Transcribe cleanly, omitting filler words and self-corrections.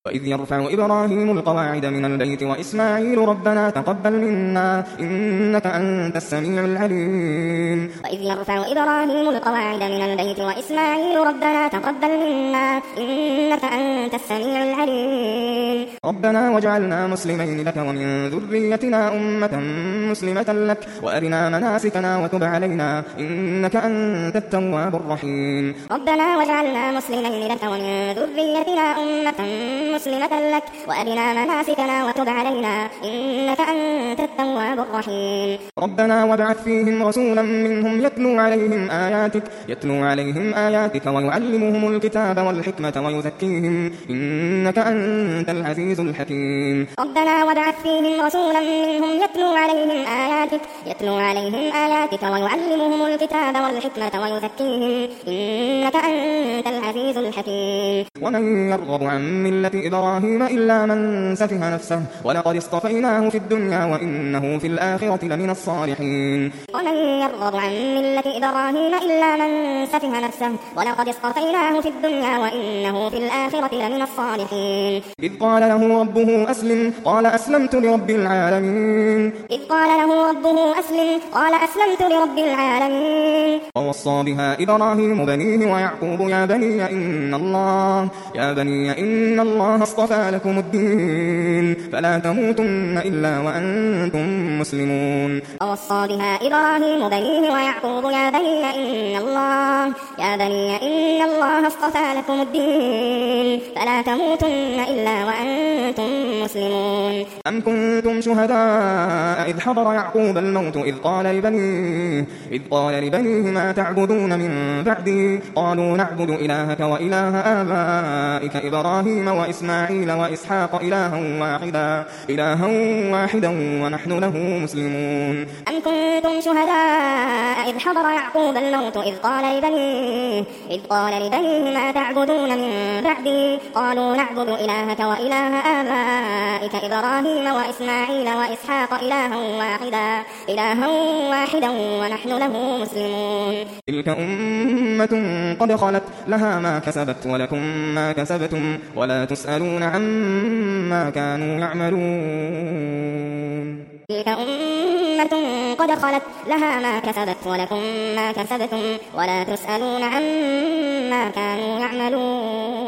وإذ يرفع إبراهيم القواعد من البيت وإسماعيل ربنا تقبل منا إنك أنت السميع العليم وإذ يرفع إبراهيم القواعد من البيت وإسماعيل ربنا تقبل منا إنك أنت السميع العليم ربنا واجعلنا مسلمين لك ومن ذريتنا أمة مسلمة لك وأرنا مناسكنا وتب علينا إنك أنت التواب الرحيم ربنا واجعلنا مسلمين لك ومن ذريتنا أمة مسلمة لك وأرنا مناسكنا وتب علينا إنك أنت التواب الرحيم ربنا وابعث فيهم رسولا منهم يتلو عليهم آياتك ويعلمهم الكتاب والحكمة ويزكيهم إنك أنت العزيز الحكيم ربنا وابعث فيهم رسولا منهم يتلو عليهم آياتك ويعلمهم الكتاب والحكمة ويزكيهم إنك أنت العزيز الحكيم ومن يرغب عن ملة إبراهيم إلا من سفه نفسه ولقد اصطفيناه في الدنيا وإنه في الآخرة لمن الصالحين ومن يرغب عن ملة إبراهيم إلا من سفه نفسه ولقد اصطفيناه في الدنيا وإنه في الآخرة لمن الصالحين إذ قال له ربه أسلم قال أسلمت لرب العالمين ووصى بها إبراهيم بنيه ويعقوب يا بني إن الله اصطفى لكم الدين فلا تموتن إلا وأنتم مسلمون ووصى بها إبراهيم بنيه ويعقوب يا بني إن الله اصطفى لكم الدين فلا تموتن إلا وأنتم مسلمون أم كنتم شهداء إذ حضر يعقوب الموت إذ قال لبنيه ما تعبدون من بعدي قالوا نعبد إلهك وإله آبائك إبراهيم وإسماعيل وإسحاق إلها واحدا ونحن له مسلمون أم كنتم شهداء إذ حضر يعقوب الموت إذ قال لبنيه ما تعبدون من بعدي قالوا نعبد إلهك وإله آبائك إبراهيم وإسماعيل وإسحاق إلها واحدا ونحن له مسلمون تلك أمة قد خلت لها ما كسبت ولكم ما كسبتم ولا تسألون عما كانوا يعملون تلك أمة قد خلت لها ما كسبت ولكم ما كسبتم ولا تسألون عما كانوا يعملون